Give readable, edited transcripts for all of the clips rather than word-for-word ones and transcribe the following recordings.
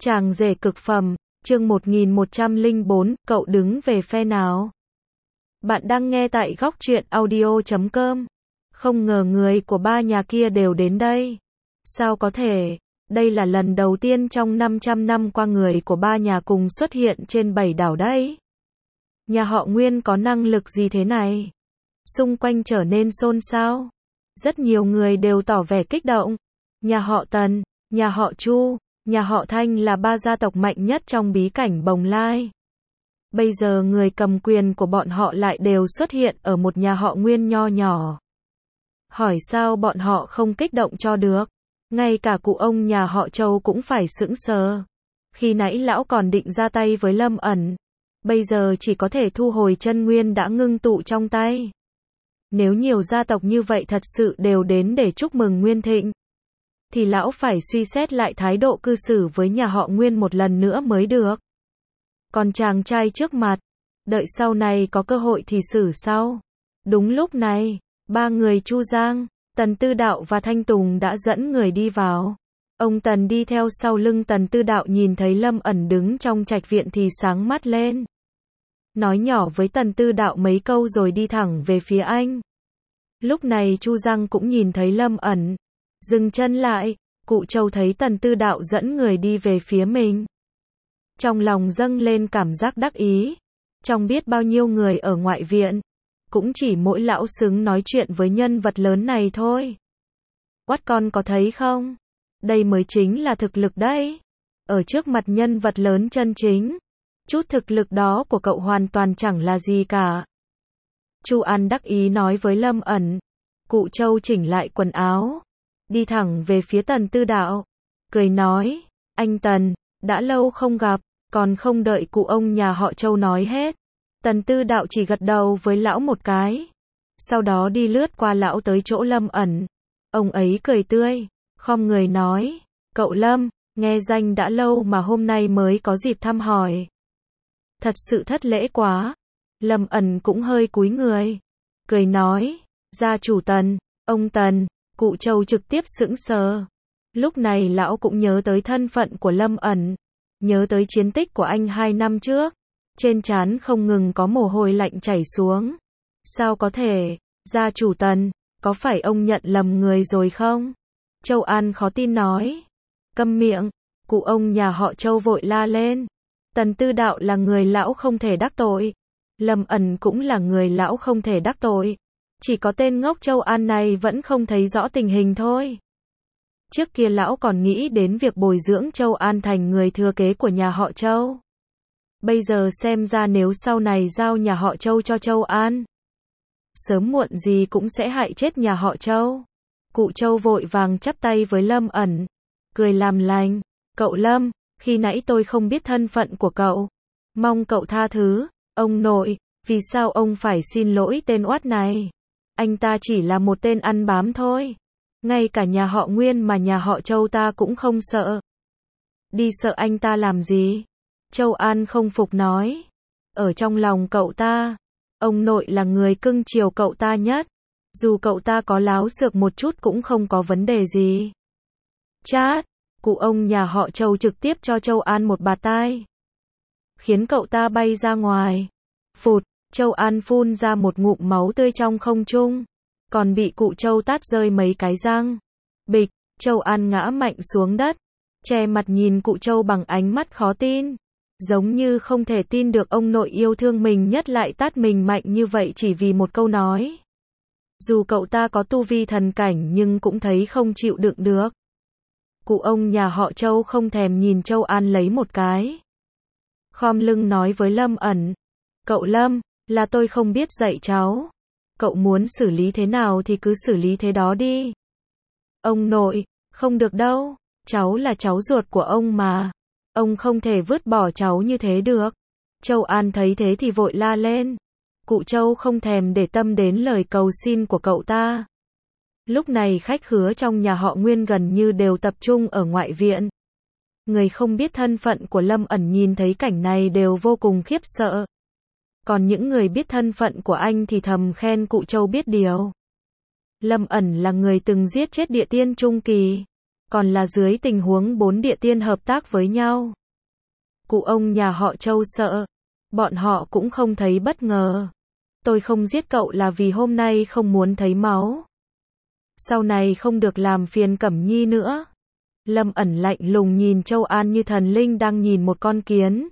Chàng rể cực phẩm, chương 1104, cậu đứng về phe nào? Bạn đang nghe tại góc truyện audio.com. Không ngờ người của ba nhà kia đều đến đây. Sao có thể? Đây là lần đầu tiên trong 500 năm qua người của ba nhà cùng xuất hiện trên 7 đảo đấy. Nhà họ Nguyên có năng lực gì thế này? Xung quanh trở nên xôn xao. Rất nhiều người đều tỏ vẻ kích động. Nhà họ Tần, nhà họ Chu, nhà họ Thanh là ba gia tộc mạnh nhất trong bí cảnh Bồng Lai. Bây giờ người cầm quyền của bọn họ lại đều xuất hiện ở một nhà họ Nguyên nho nhỏ. Hỏi sao bọn họ không kích động cho được? Ngay cả cụ ông nhà họ Châu cũng phải sững sờ. Khi nãy lão còn định ra tay với Lâm ẩn. Bây giờ chỉ có thể thu hồi chân nguyên đã ngưng tụ trong tay. Nếu nhiều gia tộc như vậy thật sự đều đến để chúc mừng Nguyên Thịnh, thì lão phải suy xét lại thái độ cư xử với nhà họ Nguyên một lần nữa mới được. Còn chàng trai trước mặt, đợi sau này có cơ hội thì xử sau. Đúng lúc này, ba người Chu Giang, Tần Tư Đạo và Thanh Tùng đã dẫn người đi vào. Ông Tần đi theo sau lưng Tần Tư Đạo nhìn thấy Lâm ẩn đứng trong trạch viện thì sáng mắt lên. Nói nhỏ với Tần Tư Đạo mấy câu rồi đi thẳng về phía anh. Lúc này Chu Giang cũng nhìn thấy Lâm ẩn. Dừng chân lại, cụ Châu thấy Tần Tư Đạo dẫn người đi về phía mình. Trong lòng dâng lên cảm giác đắc ý. Trong biết bao nhiêu người ở ngoại viện, cũng chỉ mỗi lão xứng nói chuyện với nhân vật lớn này thôi. Quát con có thấy không? Đây mới chính là thực lực đấy. Ở trước mặt nhân vật lớn chân chính, chút thực lực đó của cậu hoàn toàn chẳng là gì cả. Chu An đắc ý nói với Lâm ẩn. Cụ Châu chỉnh lại quần áo, đi thẳng về phía Tần Tư Đạo, cười nói, anh Tần, đã lâu không gặp, còn không đợi cụ ông nhà họ Châu nói hết. Tần Tư Đạo chỉ gật đầu với lão một cái, sau đó đi lướt qua lão tới chỗ Lâm ẩn. Ông ấy cười tươi, khom người nói, cậu Lâm, nghe danh đã lâu mà hôm nay mới có dịp thăm hỏi. Thật sự thất lễ quá. Lâm ẩn cũng hơi cúi người, cười nói, gia chủ Tần, ông Tần. Cụ Châu trực tiếp sững sờ. Lúc này lão cũng nhớ tới thân phận của Lâm ẩn, nhớ tới chiến tích của anh 2 năm trước. Trên trán không ngừng có mồ hôi lạnh chảy xuống. Sao có thể, gia chủ Tần, có phải ông nhận lầm người rồi không? Châu An khó tin nói. Câm miệng, cụ ông nhà họ Châu vội la lên. Tần Tư Đạo là người lão không thể đắc tội. Lâm ẩn cũng là người lão không thể đắc tội. Chỉ có tên ngốc Châu An này vẫn không thấy rõ tình hình thôi. Trước kia lão còn nghĩ đến việc bồi dưỡng Châu An thành người thừa kế của nhà họ Châu. Bây giờ xem ra nếu sau này giao nhà họ Châu cho Châu An, sớm muộn gì cũng sẽ hại chết nhà họ Châu. Cụ Châu vội vàng chắp tay với Lâm ẩn, cười làm lành. Cậu Lâm, khi nãy tôi không biết thân phận của cậu. Mong cậu tha thứ. Ông nội, vì sao ông phải xin lỗi tên oát này? Anh ta chỉ là một tên ăn bám thôi. Ngay cả nhà họ Nguyên mà nhà họ Châu ta cũng không sợ. Đi sợ anh ta làm gì? Châu An không phục nói. Ở trong lòng cậu ta, ông nội là người cưng chiều cậu ta nhất. Dù cậu ta có láo xược một chút cũng không có vấn đề gì. Chát, cụ ông nhà họ Châu trực tiếp cho Châu An một bạt tai, khiến cậu ta bay ra ngoài. Phụt, Châu An phun ra một ngụm máu tươi trong không trung, còn bị cụ Châu tát rơi mấy cái răng. Bịch, Châu An ngã mạnh xuống đất, che mặt nhìn cụ Châu bằng ánh mắt khó tin, giống như không thể tin được ông nội yêu thương mình nhất lại tát mình mạnh như vậy chỉ vì một câu nói. Dù cậu ta có tu vi thần cảnh nhưng cũng thấy không chịu đựng được. Cụ ông nhà họ Châu không thèm nhìn Châu An lấy một cái, khom lưng nói với Lâm ẩn. Cậu Lâm, là tôi không biết dạy cháu. Cậu muốn xử lý thế nào thì cứ xử lý thế đó đi. Ông nội, không được đâu. Cháu là cháu ruột của ông mà. Ông không thể vứt bỏ cháu như thế được. Châu An thấy thế thì vội la lên. Cụ Châu không thèm để tâm đến lời cầu xin của cậu ta. Lúc này khách khứa trong nhà họ Nguyên gần như đều tập trung ở ngoại viện. Người không biết thân phận của Lâm ẩn nhìn thấy cảnh này đều vô cùng khiếp sợ. Còn những người biết thân phận của anh thì thầm khen cụ Châu biết điều. Lâm ẩn là người từng giết chết địa tiên trung kỳ. còn là dưới tình huống 4 địa tiên hợp tác với nhau. Cụ ông nhà họ Châu sợ, bọn họ cũng không thấy bất ngờ. Tôi không giết cậu là vì hôm nay không muốn thấy máu. Sau này không được làm phiền Cẩm Nhi nữa. Lâm ẩn lạnh lùng nhìn Châu An như thần linh đang nhìn một con kiến.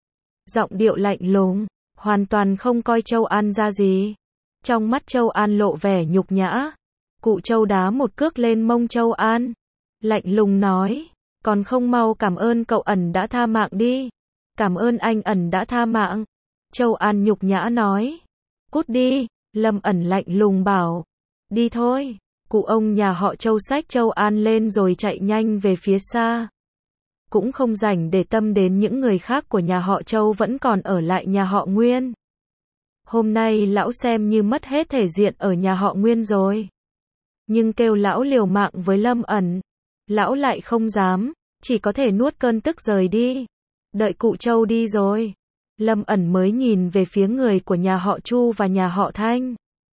Giọng điệu lạnh lùng, hoàn toàn không coi Châu An ra gì. Trong mắt Châu An lộ vẻ nhục nhã. Cụ Châu đá một cước lên mông Châu An. Lạnh lùng nói, còn không mau cảm ơn cậu ẩn đã tha mạng đi. Cảm ơn anh ẩn đã tha mạng. Châu An nhục nhã nói, cút đi. Lâm ẩn lạnh lùng bảo, đi thôi. Cụ ông nhà họ Châu xách Châu An lên rồi chạy nhanh về phía xa. Cũng không rảnh để tâm đến những người khác của nhà họ Châu vẫn còn ở lại nhà họ Nguyên. Hôm nay lão xem như mất hết thể diện ở nhà họ Nguyên rồi. Nhưng kêu lão liều mạng với Lâm ẩn, lão lại không dám, chỉ có thể nuốt cơn tức rời đi. Đợi cụ Châu đi rồi, Lâm ẩn mới nhìn về phía người của nhà họ Chu và nhà họ Thanh.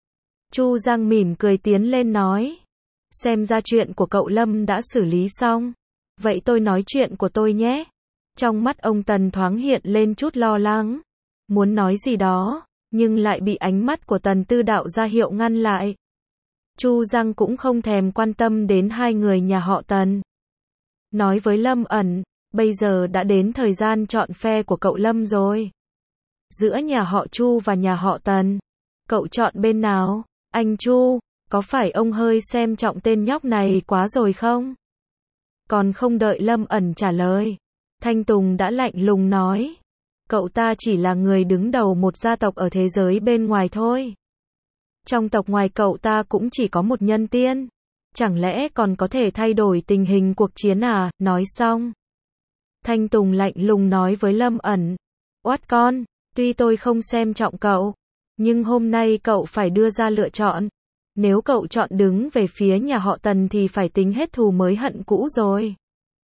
Chu Giang mỉm cười tiến lên nói, xem ra chuyện của cậu Lâm đã xử lý xong. Vậy tôi nói chuyện của tôi nhé. Trong mắt ông Tần thoáng hiện lên chút lo lắng. Muốn nói gì đó, nhưng lại bị ánh mắt của Tần Tư Đạo ra hiệu ngăn lại. Chu Giang cũng không thèm quan tâm đến hai người nhà họ Tần. Nói với Lâm ẩn, bây giờ đã đến thời gian chọn phe của cậu Lâm rồi. Giữa nhà họ Chu và nhà họ Tần, cậu chọn bên nào? Anh Chu, có phải ông hơi xem trọng tên nhóc này quá rồi không? Còn không đợi Lâm ẩn trả lời, Thanh Tùng đã lạnh lùng nói, cậu ta chỉ là người đứng đầu một gia tộc ở thế giới bên ngoài thôi. Trong tộc ngoài cậu ta cũng chỉ có một nhân tiên. Chẳng lẽ còn có thể thay đổi tình hình cuộc chiến à? Nói xong, Thanh Tùng lạnh lùng nói với Lâm ẩn, oát con, tuy tôi không xem trọng cậu, nhưng hôm nay cậu phải đưa ra lựa chọn. Nếu cậu chọn đứng về phía nhà họ Tần thì phải tính hết thù mới hận cũ rồi.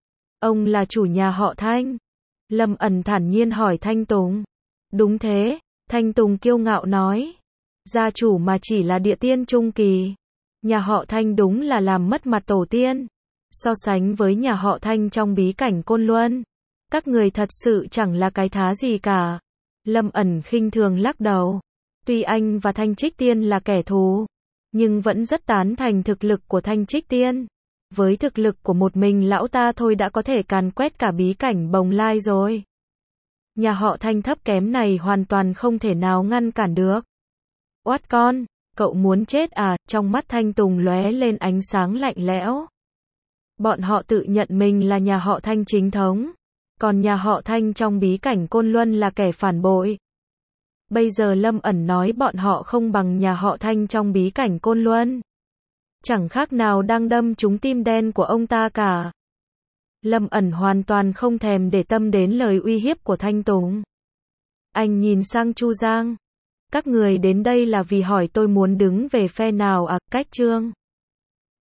Ông là chủ nhà họ Thanh. Lâm ẩn thản nhiên hỏi Thanh Tùng. Đúng thế, Thanh Tùng kiêu ngạo nói. Gia chủ mà chỉ là địa tiên trung kỳ. Nhà họ Thanh đúng là làm mất mặt tổ tiên. So sánh với nhà họ Thanh trong bí cảnh Côn Luân, các người thật sự chẳng là cái thá gì cả. Lâm ẩn khinh thường lắc đầu. Tuy anh và Thanh Trích Tiên là kẻ thù, nhưng vẫn rất tán thành thực lực của Thanh Trích Tiên. Với thực lực của một mình lão ta thôi đã có thể càn quét cả bí cảnh Bồng Lai rồi. Nhà họ Thanh thấp kém này hoàn toàn không thể nào ngăn cản được. Oát con, cậu muốn chết à? Trong mắt Thanh Tùng lóe lên ánh sáng lạnh lẽo. Bọn họ tự nhận mình là nhà họ Thanh chính thống, còn nhà họ Thanh trong bí cảnh Côn Luân là kẻ phản bội. Bây giờ Lâm ẩn nói bọn họ không bằng nhà họ Thanh trong bí cảnh Côn Luân. Chẳng khác nào đang đâm trúng tim đen của ông ta cả. Lâm ẩn hoàn toàn không thèm để tâm đến lời uy hiếp của Thanh Tùng. Anh nhìn sang Chu Giang. Các người đến đây là vì hỏi tôi muốn đứng về phe nào à? Cách Trương